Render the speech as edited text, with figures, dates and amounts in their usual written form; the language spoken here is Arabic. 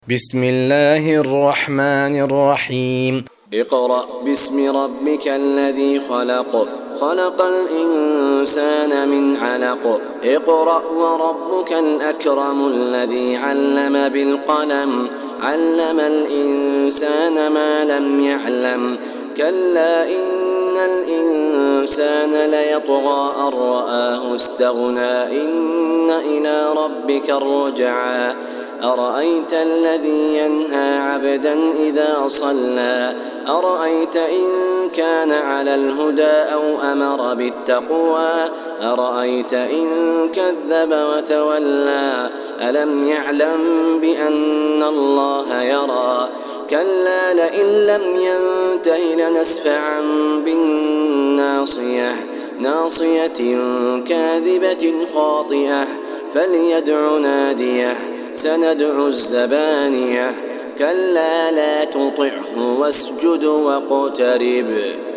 بسم الله الرحمن الرحيم اقرأ باسم ربك الذي خلق خلق الإنسان من علق اقرأ وربك الأكرم الذي علم بالقلم علم الإنسان ما لم يعلم كلا إن الإنسان ليطغى أن رآه استغنى إن إلى ربك الرجعى أرأيت الذي ينهى عبدا إذا صلى أرأيت إن كان على الهدى أو أمر بالتقوى أرأيت إن كذب وتولى ألم يعلم بأن الله يرى كلا لئن لم ينته لنسفعا بالناصية ناصية كاذبة خاطئة فليدع ناديه سندع الزبانية كلا لا تطعه واسجد واقترب